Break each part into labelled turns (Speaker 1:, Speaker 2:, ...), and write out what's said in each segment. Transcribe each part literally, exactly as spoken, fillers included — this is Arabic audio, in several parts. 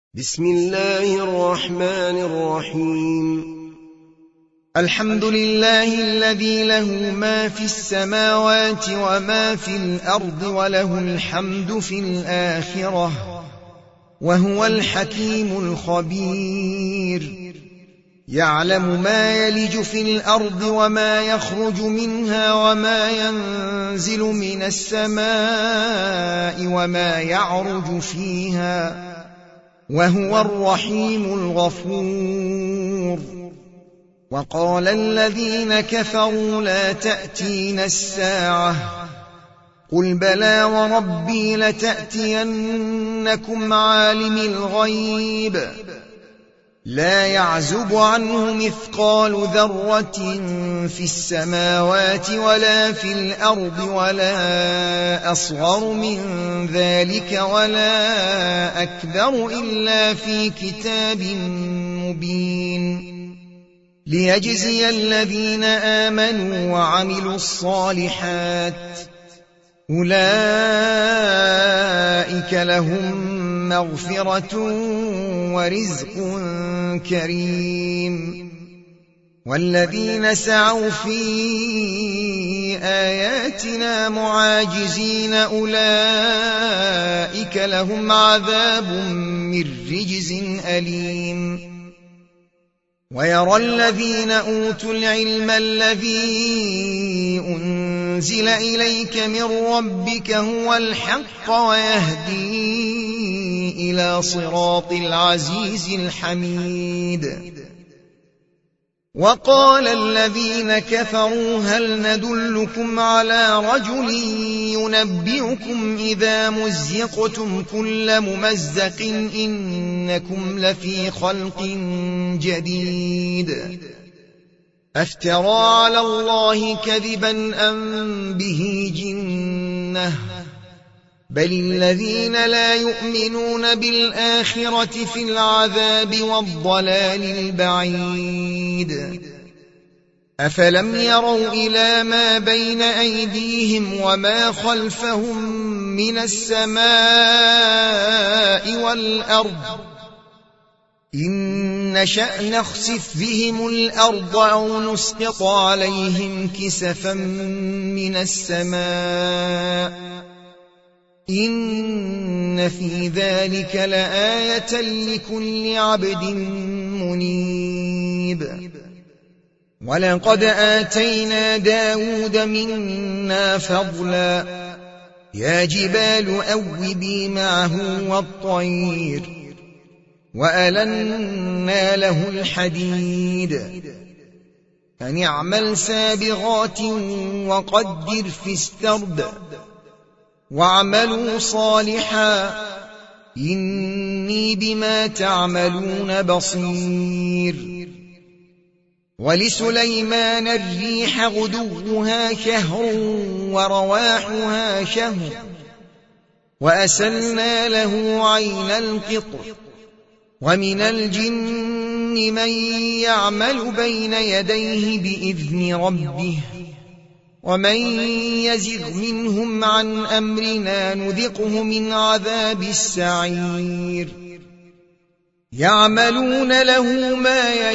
Speaker 1: بسم الله الرحمن الرحيم.
Speaker 2: الحمد لله الذي له ما في السماوات وما في الأرض وله الحمد في الآخرة وهو الحكيم الخبير. يعلم ما يلج في الأرض وما يخرج منها وما ينزل من السماء وما يعرج فيها وهو الرحيم الغفور. وقال الذين كفروا لا تأتينا الساعة قل بلى وربي لتأتينكم عالم الغيب لا يعزب عنه مثقال ذرة في السماوات ولا في الأرض ولا أصغر من ذلك ولا أكبر إلا في كتاب مبين ليجزي الذين آمنوا وعملوا الصالحات أولئك لهم مغفرة ورزق كريم. والذين سعوا في آياتنا معاجزين أولئك لهم عذاب من رجز أليم. ويرى الذين أوتوا العلم الذي أنزل إليك من ربك هو الحق ويهدي إلى صراط العزيز الحميد. وقال الذين كفروا هل ندلكم على رجل ينبئكم إذا مزقتم كل ممزق إنكم لفي خلق جديد أفترى على الله كذبا أم به جنة بل الذين لا يؤمنون بالآخرة في العذاب والضلال البعيد. أفلم يروا إلى ما بين أيديهم وما خلفهم من السماء والأرض إن نشأ نخسف بهم الأرض أو نسقط عليهم كسفا من السماء إن في ذلك لآية لكل عبد منيب. ولقد آتينا داود منا فضلا يا جبال أوبي معه والطير وألنا له الحديد أن اعمل سابغات وقدر في السرد واعملوا صالحا إني بما تعملون بصير. ولسليمان الريح غدوها شهر ورواحها شهر وأسلنا له عين القطر. ومن الجن من يعمل بين يديه بإذن ربه ومن يزغ منهم عن أمرنا نذقه من عذاب السعير. يعملون له ما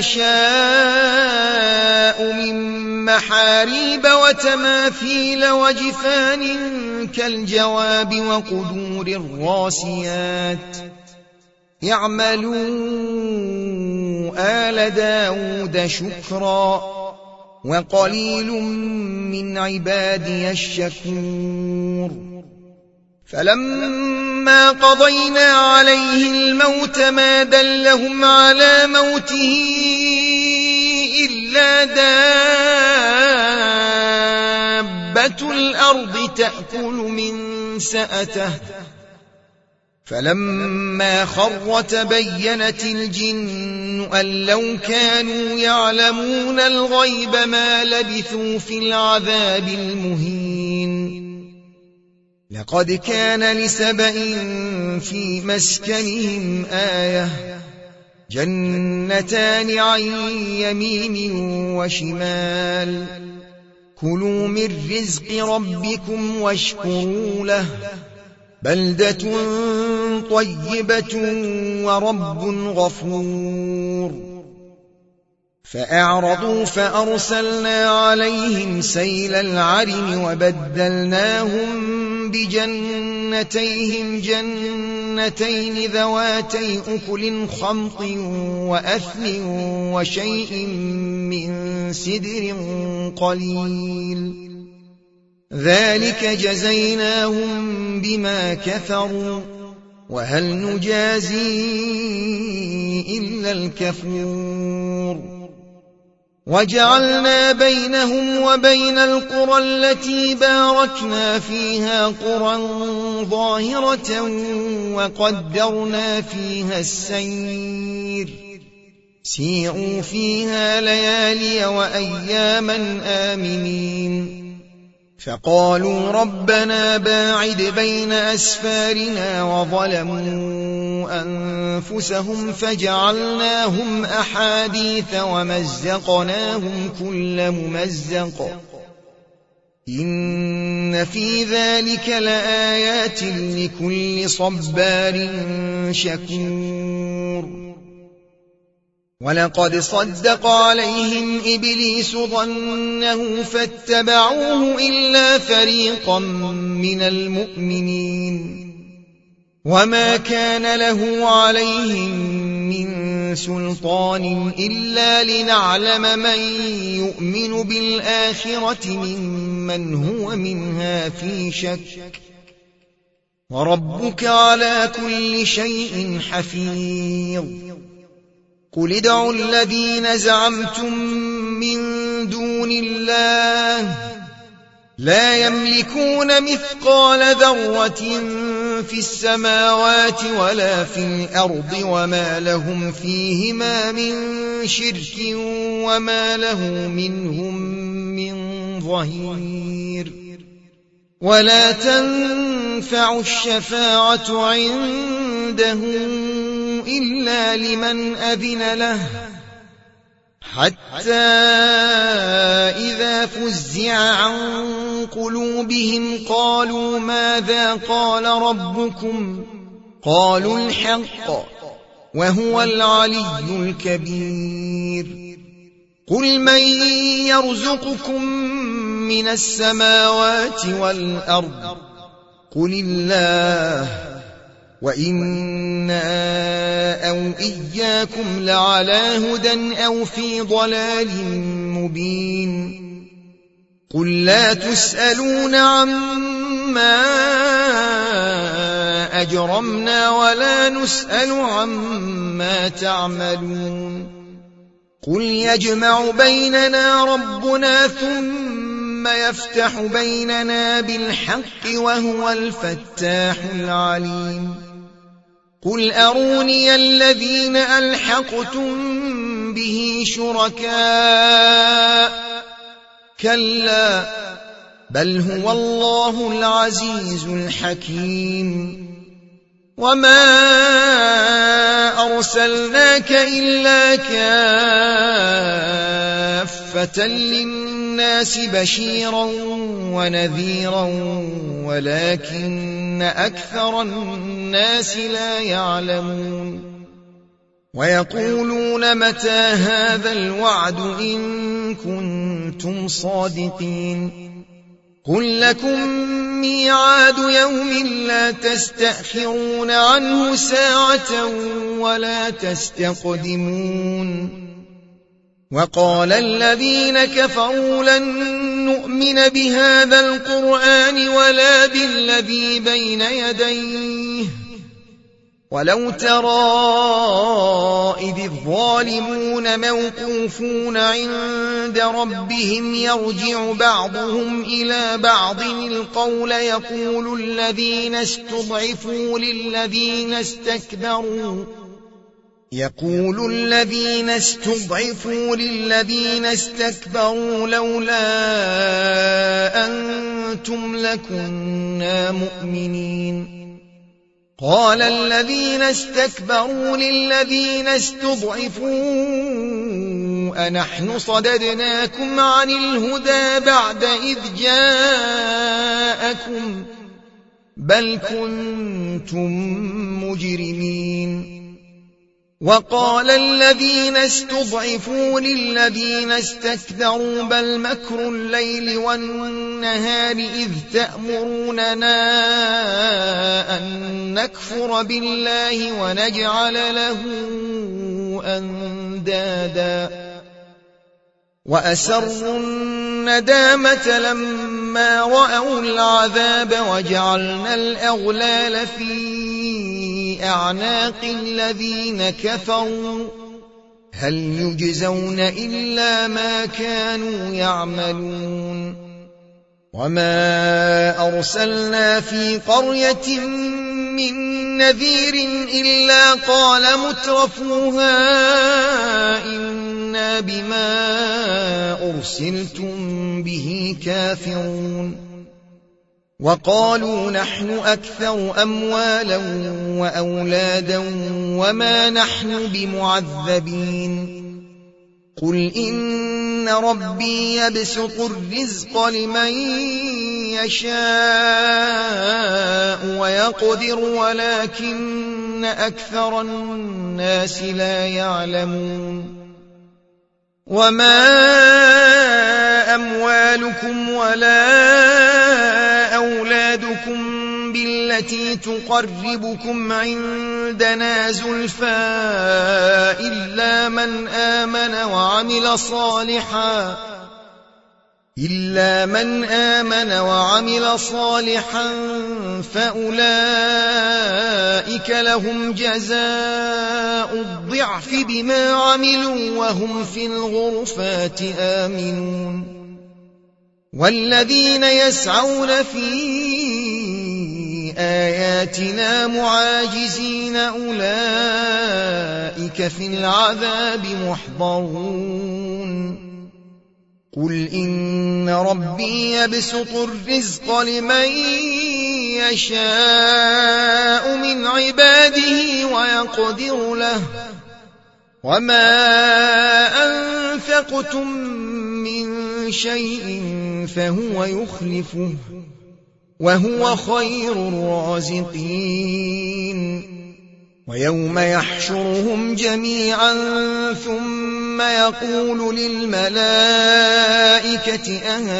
Speaker 2: يشاء من محاريب وتماثيل وجفان كالجواب وقدور الراسيات يعملوا آل داود شكرا وقليل من عبادي الشكور. فلما قضينا عليه الموت ما دلهم على موته إلا دابة الأرض تأكل من سأته فلما خر تبينت الجن أن لو كانوا يعلمون الغيب ما لبثوا في العذاب المهين. لقد كان لسبإ في مسكنهم آية جنتان عن يمين وشمال كلوا من رزق ربكم واشكروا له بلدة طيبة ورب غفور فأعرضوا فأرسلنا عليهم سيل العرم وبدلناهم بجنتيهم جنتين ذواتي أكل خمط وأثل وشيء من سدر قليل ذلك جزيناهم بما كفروا وهل نجازي إلا الكفور وجعلنا بينهم وبين القرى التي باركنا فيها قرى ظاهرة وقدرنا فيها السير سيروا فيها ليالي وأياما آمنين فقالوا ربنا باعد بين أسفارنا وظلموا أنفسهم فجعلناهم أحاديث ومزقناهم كل ممزق إن في ذلك لآيات لكل صبار شكور ولقد صدق عليهم إبليس ظنه فاتبعوه إلا فريقا من المؤمنين وما كان له عليهم من سلطان إلا لنعلم من يؤمن بالآخرة ممن هو منها في شك وربك على كل شيء حفيظ قل ادعوا الذين زعمتم من دون الله لا يملكون مثقال ذرة في السماوات ولا في الأرض وما لهم فيهما من شرك وما له منهم من ظهير ولا تنفع الشفاعة عنده إلا لمن أذن له حتى إذا فزع عن قلوبهم قالوا ماذا قال ربكم قالوا الحق وهو العلي الكبير قل من يرزقكم من السماوات والأرض قل الله وإنا أو إياكم لعلى هدى أو في ضلال مبين قل لا تسألون عما أجرمنا ولا نسأل عما تعملون قل يجمع بيننا ربنا ثم يفتح بيننا بالحق وهو الفتاح العليم قل أروني الذين ألحقتم به شركاء كلا بل هو الله العزيز الحكيم وما أرسلناك إلا كافة للناس بشيرا ونذيرا ولكن أكثر الناس لا يعلمون ويقولون متى هذا الوعد إن كنتم صادقين قل لكم ميعاد يوم لا تستأخرون عنه ساعة ولا تستقدمون وقال الذين كفروا لن نؤمن بهذا القرآن ولا بالذي بين يديه ولو ترى إذ الظالمون موقوفون عند ربهم يرجع بعضهم إلى بعض القول يقول الذين استضعفوا للذين استكبروا يقول الذين استضعفوا للذين استكبروا لولا أنتم لكنا مؤمنين قال الذين استكبروا للذين استضعفوا أنحن صددناكم عن الهدى بعد إذ جاءكم بل كنتم مجرمين. وقال الذين استضعفوا للذين استكبروا بل مكر الليل والنهار إذ تأمروننا أن نكفر بالله ونجعل له أندادا وأسروا الندامة لما رأوا العذاب وجعلنا الأغلال في أعناق الذين كفروا هل يجزون إلا ما كانوا يعملون. وما أرسلنا في قرية من نذير إلا قال مترفوها إنا بما أرسلتم به كافرون. وقالوا نحن أكثر أموالا وأولادا وما نحن بمعذبين. قل إن ربي يبسط الرزق لمن يشاء ويقدر ولكن أكثر الناس لا يعلمون. وما أموالكم ولا أولادكم بالتي تقربكم عندنا زلفى إلا من آمن وعمل صالحا إلا من آمن وعمل صالحا فأولئك لهم جزاء الضعف بما عملوا وهم في الغرفات آمنون. والذين يسعون في آياتنا معاجزين أولئك في العذاب محضرون. قل إن ربي يبسط الرزق لمن يشاء من عباده ويقدر له وما أنفقتم من شيء فهو يخلفه وهو خير الرازقين. ويوم يحشرهم جميعا ثم يقول للملائكة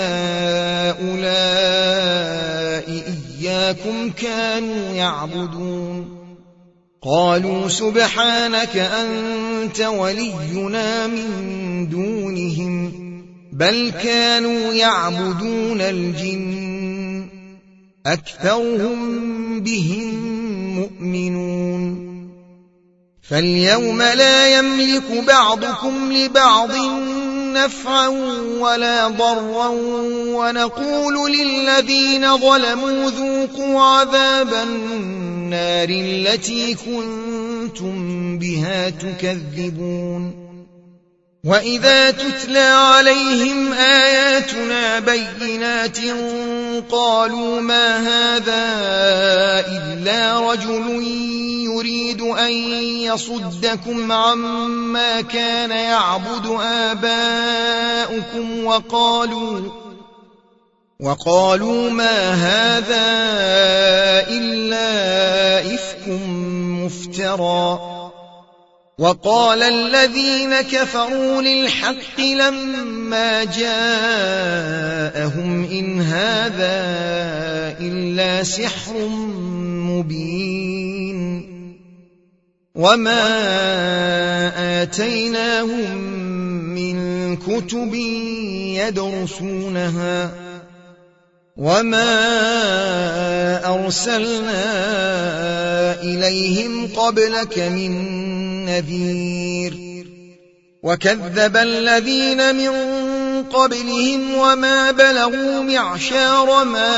Speaker 2: أهؤلاء إياكم كانوا يعبدون قالوا سبحانك أنت ولينا من دونهم بل كانوا يعبدون الجن أكثرهم بهم مؤمنون. فاليوم لا يملك بعضكم لبعض نفعا ولا ضرا ونقول للذين ظلموا ذوقوا عذاب النار التي كنتم بها تكذبون. وإذا تتلى عليهم آياتنا بينات قالوا ما هذا إلا رجل يريد أن يصدكم عما كان يعبد آباؤكم وقالوا وقالوا ما هذا إلا إفك مفترى. وقال الذين كفروا للحق لما جاءهم إن هذا إلا سحر مبين. وما آتيناهم من كتب يدرسونها وما أرسلنا إليهم قبلك من نذير. وكذب الذين من قبلهم وما بلغوا معشار ما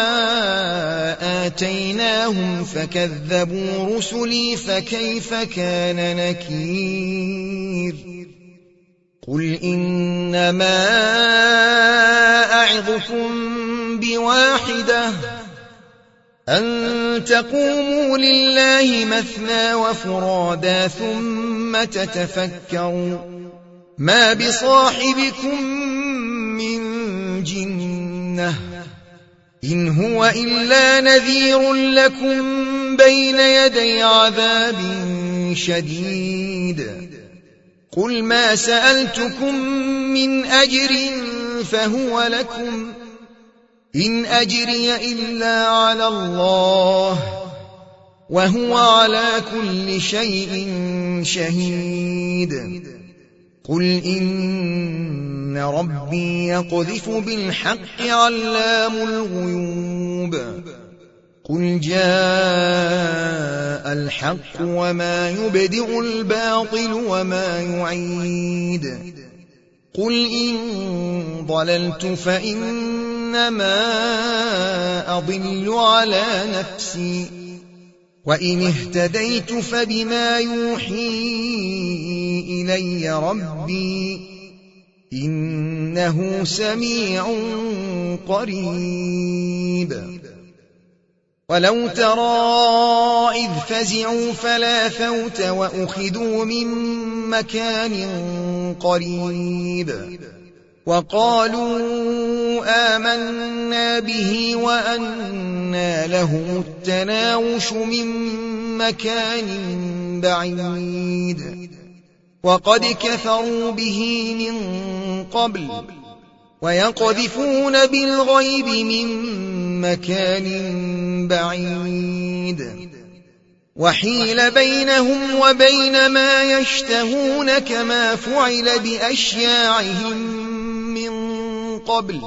Speaker 2: آتيناهم فكذبوا رسلي فكيف كان نكير. قل إنما أعظكم بواحدة أن تقوموا لله مثنى وفرادا ثم تتفكروا ما بصاحبكم من جنة إن هو إلا نذير لكم بين يدي عذاب شديد قل ما سألتكم من أجر فهو لكم إن أجري إلا على الله وهو على كل شيء شهيد قل إن ربي يقذف بالحق علام الغيوب قل جاء الحق وما يبدئ الباطل وما يعيد قل إن ضللت فإنما أضل على نفسي وإن اهتديت فبما يوحي إلي ربي إنه سميع قريب ولو ترى إذ فزعوا فلا فوت وأخذوا من مكان قريب وقالوا آمنا به وأنى لهم التناوش من مكان بعيد وقد كفروا به من قبل ويقذفون بالغيب من مكان بعيد وحيل بينهم وبين ما يشتهون كما فعل بأشياعهم من قبل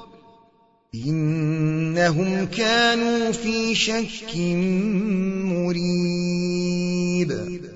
Speaker 2: إنهم كانوا في شك مريب